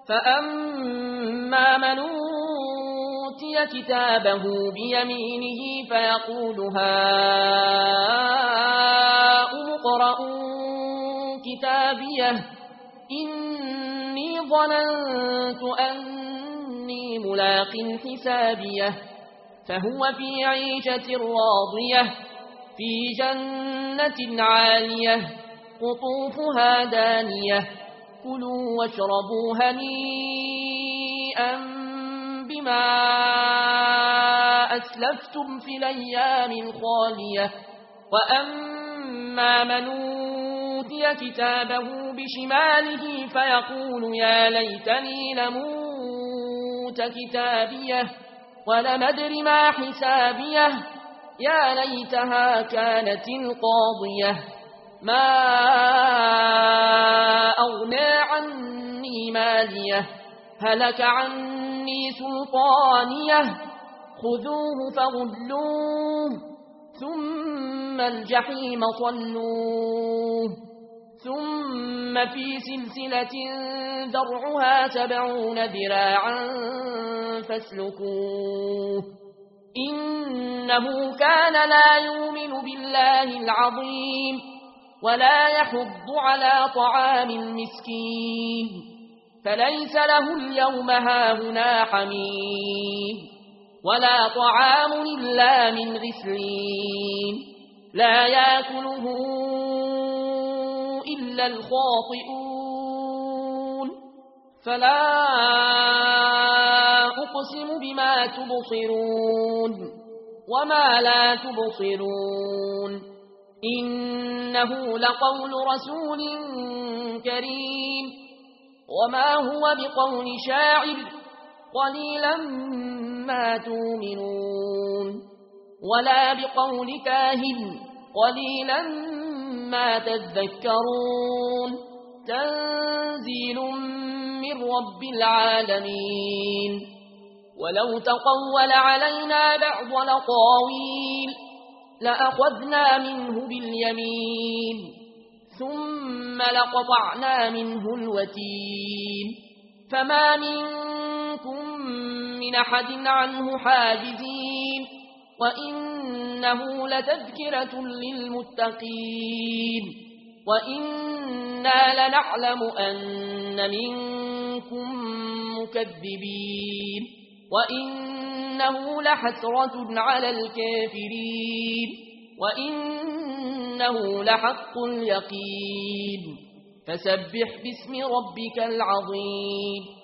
فأما من أوتي كتابه بيمينه فيقول هاؤم اقرءوا كتابيه إني ظننت أني ملاق حسابيه فهو في عيشة راضية في جنة عالية قطوفها دانية كلوا واشربوا هنيئا بما أسلفتم في الأيام الخالية وأما من أوتي كتابه بشماله فيقول يا ليتني لموت كتابيه ولم أدر ما حسابيه يا ليتها كانت القاضية ما أغنى عني ماليه هلك عني سلطانيه خذوه فغلوه ثم الجحيم صلوه ثم في سلسلة ذرعها 70 ذراعا فاسلكوه إنه كان لا يؤمن بالله العظيم ولا يحض على طعام المسكين فليس له اليوم هاهنا حميم ولا طعام إلا من غسلين لا يأكله إلا الخاطئون فلا أقسم بما تبصرون وما لا تبصرون إنه لقول رسول كريم وما هو بقول شاعر قليلا ما تؤمنون ولا بقول كاهن قليلا ما تذكرون تنزيل من رب العالمين ولو تقول علينا بعض الأقاويل لأخذنا منه باليمين ثم لقطعنا منه الوتين فما منكم من أحد عنه حاجزين وإنه لتذكرة للمتقين وإنا لنعلم أن منكم مكذبين وإنه لحسرة على الكافرين وإنه لحق اليقين فسبح باسم ربك العظيم